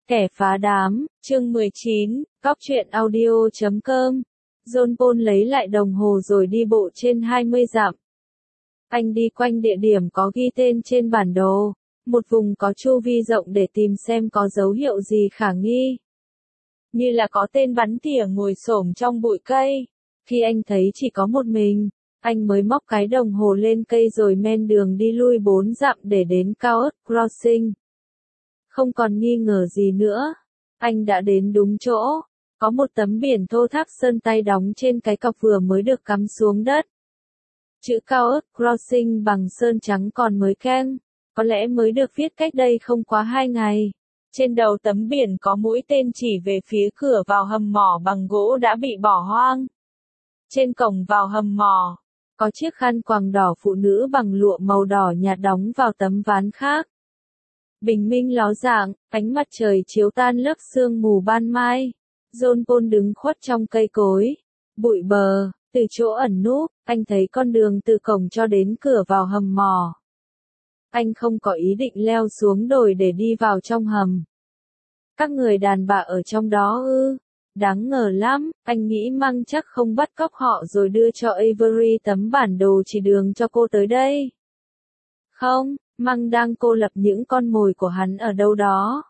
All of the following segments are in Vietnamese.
Kẻ phá đám, chương 19, cóc truyện audio.com. John Paul lấy lại đồng hồ rồi đi bộ trên 20 dặm. Anh đi quanh địa điểm có ghi tên trên bản đồ, một vùng có chu vi rộng để tìm xem có dấu hiệu gì khả nghi. Như là có tên bắn tỉa ngồi xổm trong bụi cây. Khi anh thấy chỉ có một mình, anh mới móc cái đồng hồ lên cây rồi men đường đi lui 4 dặm để đến Chaos Crossing. Không còn nghi ngờ gì nữa, anh đã đến đúng chỗ. Có một tấm biển thô thác sơn tay đóng trên cái cọc vừa mới được cắm xuống đất. Chữ Chaos Crossing bằng sơn trắng còn mới keng, có lẽ mới được viết cách đây không quá 2 ngày. Trên đầu tấm biển có mũi tên chỉ về phía cửa vào hầm mỏ bằng gỗ đã bị bỏ hoang. Trên cổng vào hầm mỏ, có chiếc khăn quàng đỏ phụ nữ bằng lụa màu đỏ nhạt đóng vào tấm ván khác. Bình minh ló dạng, ánh mặt trời chiếu tan lớp sương mù ban mai. John Paul đứng khuất trong cây cối, bụi bờ, từ chỗ ẩn núp, anh thấy con đường từ cổng cho đến cửa vào hầm mỏ. Anh không có ý định leo xuống đồi để đi vào trong hầm. Các người đàn bà ở trong đó ư? Đáng ngờ lắm, anh nghĩ Măng chắc không bắt cóc họ rồi đưa cho Avery tấm bản đồ chỉ đường cho cô tới đây. Không, Măng đang cô lập những con mồi của hắn ở đâu đó.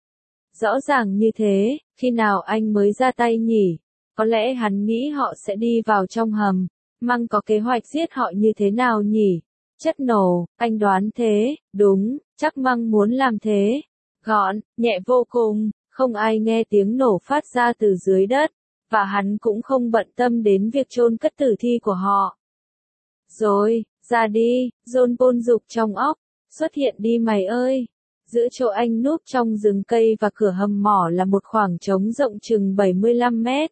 Rõ ràng như thế, khi nào anh mới ra tay nhỉ? Có lẽ hắn nghĩ họ sẽ đi vào trong hầm. Măng có kế hoạch giết họ như thế nào nhỉ? Chất nổ, anh đoán thế, đúng, chắc Măng muốn làm thế. Gọn, nhẹ vô cùng, không ai nghe tiếng nổ phát ra từ dưới đất, và hắn cũng không bận tâm đến việc chôn cất tử thi của họ. Rồi, ra đi, John Paul giục trong óc, xuất hiện đi mày ơi. Giữa chỗ anh núp trong rừng cây và cửa hầm mỏ là một khoảng trống rộng chừng 75 mét.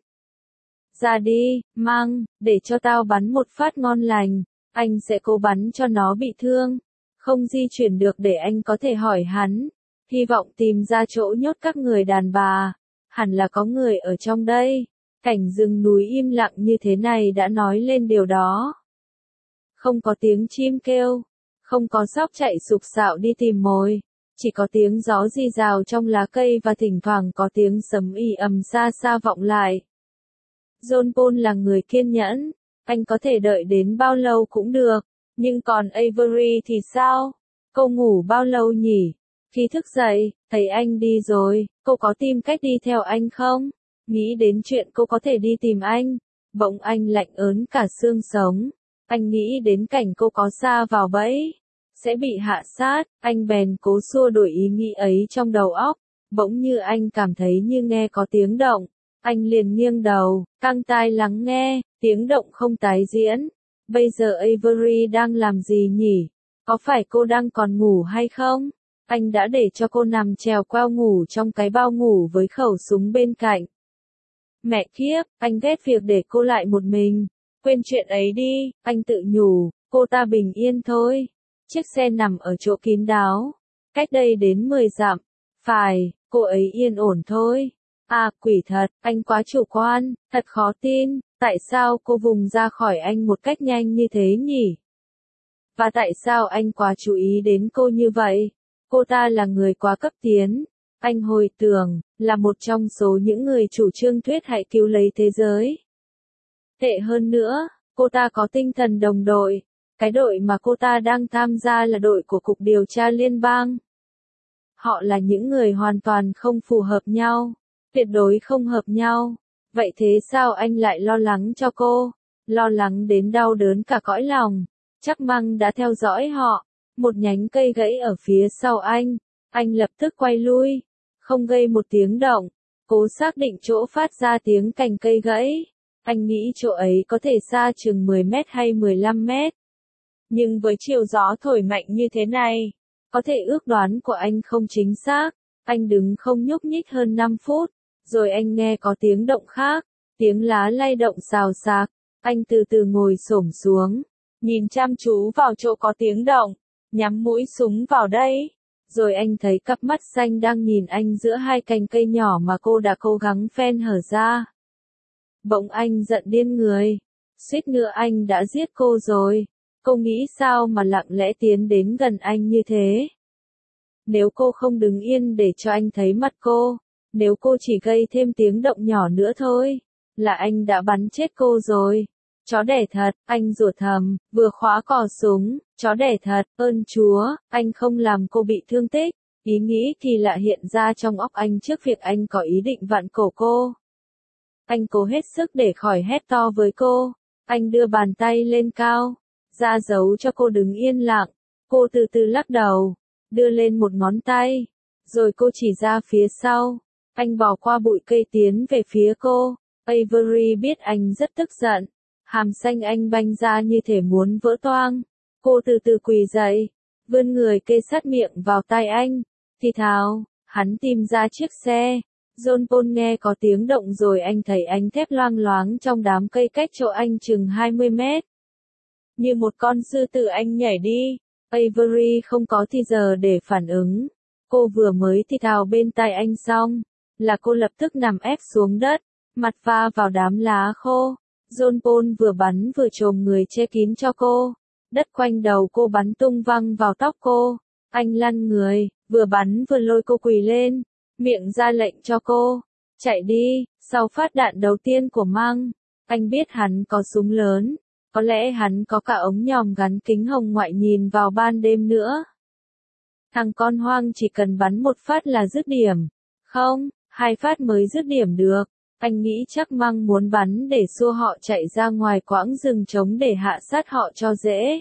Ra đi, Măng, để cho tao bắn một phát ngon lành, anh sẽ cố bắn cho nó bị thương. Không di chuyển được để anh có thể hỏi hắn. Hy vọng tìm ra chỗ nhốt các người đàn bà. Hẳn là có người ở trong đây. Cảnh rừng núi im lặng như thế này đã nói lên điều đó. Không có tiếng chim kêu, không có sóc chạy sục sạo đi tìm mồi, chỉ có tiếng gió rì rào trong lá cây và thỉnh thoảng có tiếng sấm ì ầm xa xa vọng lại. John Paul là người kiên nhẫn, anh có thể đợi đến bao lâu cũng được, nhưng còn Avery thì sao? Cô ngủ bao lâu nhỉ? Khi thức dậy, thấy anh đi rồi, cô có tìm cách đi theo anh không? Nghĩ đến chuyện cô có thể đi tìm anh, bỗng anh lạnh ớn cả xương sống. Anh nghĩ đến cảnh cô có sa vào bẫy, sẽ bị hạ sát, anh bèn cố xua đuổi ý nghĩ ấy trong đầu óc. Bỗng như anh cảm thấy như nghe có tiếng động, anh liền nghiêng đầu, căng tai lắng nghe, tiếng động không tái diễn. Bây giờ Avery đang làm gì nhỉ? Có phải cô đang còn ngủ hay không? Anh đã để cho cô nằm chèo queo ngủ trong cái bao ngủ với khẩu súng bên cạnh. Mẹ kiếp, anh ghét việc để cô lại một mình. Quên chuyện ấy đi, anh tự nhủ, cô ta bình yên thôi. Chiếc xe nằm ở chỗ kín đáo, cách đây đến 10 dặm. Phải, cô ấy yên ổn thôi. À, quỷ thật, anh quá chủ quan, thật khó tin, tại sao cô vùng ra khỏi anh một cách nhanh như thế nhỉ? Và tại sao anh quá chú ý đến cô như vậy? Cô ta là người quá cấp tiến. Anh hồi tưởng, là một trong số những người chủ trương thuyết hãy cứu lấy thế giới. Tệ hơn nữa, cô ta có tinh thần đồng đội. Cái đội mà cô ta đang tham gia là đội của Cục Điều tra Liên bang. Họ là những người hoàn toàn không phù hợp nhau, tuyệt đối không hợp nhau. Vậy thế sao anh lại lo lắng cho cô? Lo lắng đến đau đớn cả cõi lòng. Chắc Măng đã theo dõi họ. Một nhánh cây gãy ở phía sau anh lập tức quay lui, không gây một tiếng động, cố xác định chỗ phát ra tiếng cành cây gãy. Anh nghĩ chỗ ấy có thể xa chừng 10 mét hay 15 mét. Nhưng với chiều gió thổi mạnh như thế này, có thể ước đoán của anh không chính xác. Anh đứng không nhúc nhích hơn 5 phút, rồi anh nghe có tiếng động khác, tiếng lá lay động xào xạc. Anh từ từ ngồi xổm xuống, nhìn chăm chú vào chỗ có tiếng động, nhắm mũi súng vào đây. Rồi anh thấy cặp mắt xanh đang nhìn anh giữa hai cành cây nhỏ mà cô đã cố gắng phen hở ra. Bỗng anh giận điên người. Suýt nữa anh đã giết cô rồi. Cô nghĩ sao mà lặng lẽ tiến đến gần anh như thế? Nếu cô không đứng yên để cho anh thấy mặt cô, nếu cô chỉ gây thêm tiếng động nhỏ nữa thôi, là anh đã bắn chết cô rồi. Chó đẻ thật, anh rủa thầm, vừa khóa cò súng, chó đẻ thật, ơn Chúa, anh không làm cô bị thương tích. Ý nghĩ thì lạ hiện ra trong óc anh trước việc anh có ý định vặn cổ cô. Anh cố hết sức để khỏi hét to với cô. Anh đưa bàn tay lên cao, ra dấu cho cô đứng yên lặng. Cô từ từ lắc đầu, đưa lên một ngón tay, rồi cô chỉ ra phía sau. Anh bỏ qua bụi cây tiến về phía cô. Avery biết anh rất tức giận. Hàm xanh anh banh ra như thể muốn vỡ toang. Cô từ từ quỳ dậy, vươn người kê sát miệng vào tai anh, thì thào, hắn tìm ra chiếc xe. John Paul nghe có tiếng động rồi anh thấy ánh thép loang loáng trong đám cây cách chỗ anh chừng 20 mét. Như một con sư tử anh nhảy đi. Avery không có thì giờ để phản ứng. Cô vừa mới thì thào bên tai anh xong, là cô lập tức nằm ép xuống đất, mặt va vào đám lá khô. John Paul vừa bắn vừa chồm người che kín cho cô. Đất quanh đầu cô bắn tung văng vào tóc cô. Anh lăn người, vừa bắn vừa lôi cô quỳ lên, miệng ra lệnh cho cô chạy đi. Sau phát đạn đầu tiên của Mang, anh biết hắn có súng lớn, có lẽ hắn có cả ống nhòm gắn kính hồng ngoại nhìn vào ban đêm nữa. Thằng con hoang chỉ cần bắn một phát là dứt điểm. Không, 2 phát mới dứt điểm được. Anh nghĩ chắc Mang muốn bắn để xua họ chạy ra ngoài quãng rừng trống để hạ sát họ cho dễ.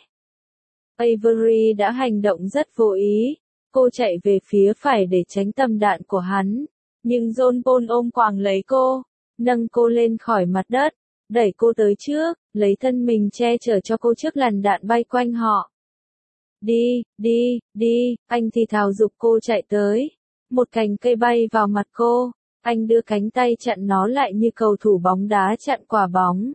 Avery đã hành động rất vô ý. Cô chạy về phía phải để tránh tầm đạn của hắn. Nhưng John Paul ôm choàng lấy cô, nâng cô lên khỏi mặt đất, đẩy cô tới trước, lấy thân mình che chở cho cô trước làn đạn bay quanh họ. Đi, đi, đi, anh thì thào giục cô chạy tới. Một cành cây bay vào mặt cô, anh đưa cánh tay chặn nó lại như cầu thủ bóng đá chặn quả bóng.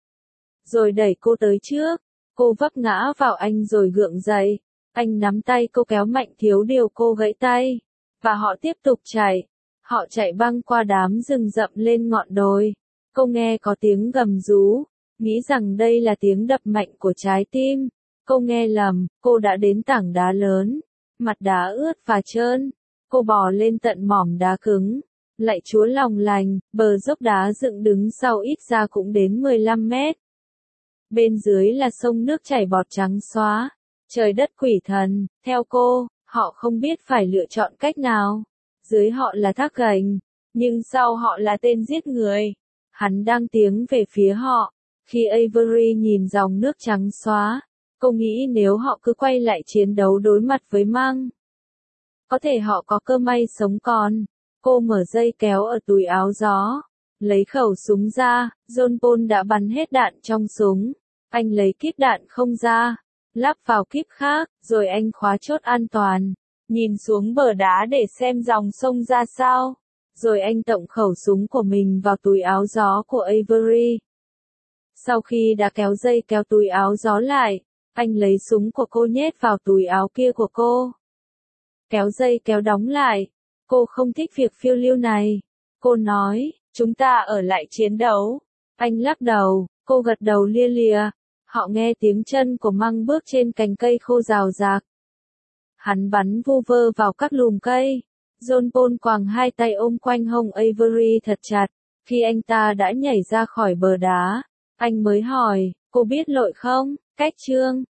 Rồi đẩy cô tới trước, cô vấp ngã vào anh rồi gượng dậy. Anh nắm tay cô kéo mạnh thiếu điều cô gãy tay, và họ tiếp tục chạy. Họ chạy băng qua đám rừng rậm lên ngọn đồi. Cô nghe có tiếng gầm rú, nghĩ rằng đây là tiếng đập mạnh của trái tim. Cô nghe lầm, cô đã đến tảng đá lớn, mặt đá ướt và trơn. Cô bò lên tận mỏm đá cứng. Lạy Chúa lòng lành, bờ dốc đá dựng đứng sau ít ra cũng đến 15 mét. Bên dưới là sông nước chảy bọt trắng xóa. Trời đất quỷ thần, theo cô, họ không biết phải lựa chọn cách nào. Dưới họ là thác gành, nhưng sau họ là tên giết người. Hắn đang tiến về phía họ. Khi Avery nhìn dòng nước trắng xóa, cô nghĩ nếu họ cứ quay lại chiến đấu đối mặt với Mang, có thể họ có cơ may sống còn. Cô mở dây kéo ở túi áo gió, lấy khẩu súng ra. John Paul đã bắn hết đạn trong súng. Anh lấy kíp đạn không ra, lắp vào kíp khác, rồi anh khóa chốt an toàn, nhìn xuống bờ đá để xem dòng sông ra sao. Rồi anh tổng khẩu súng của mình vào túi áo gió của Avery. Sau khi đã kéo dây kéo túi áo gió lại, anh lấy súng của cô nhét vào túi áo kia của cô. Kéo dây kéo đóng lại. Cô không thích việc phiêu lưu này. Cô nói, chúng ta ở lại chiến đấu. Anh lắc đầu, cô gật đầu lia lịa. Họ nghe tiếng chân của Mang bước trên cành cây khô rào rạc. Hắn bắn vu vơ vào các lùm cây. John Paul quàng hai tay ôm quanh hông Avery thật chặt. Khi anh ta đã nhảy ra khỏi bờ đá, anh mới hỏi, cô biết lội không? Cách chương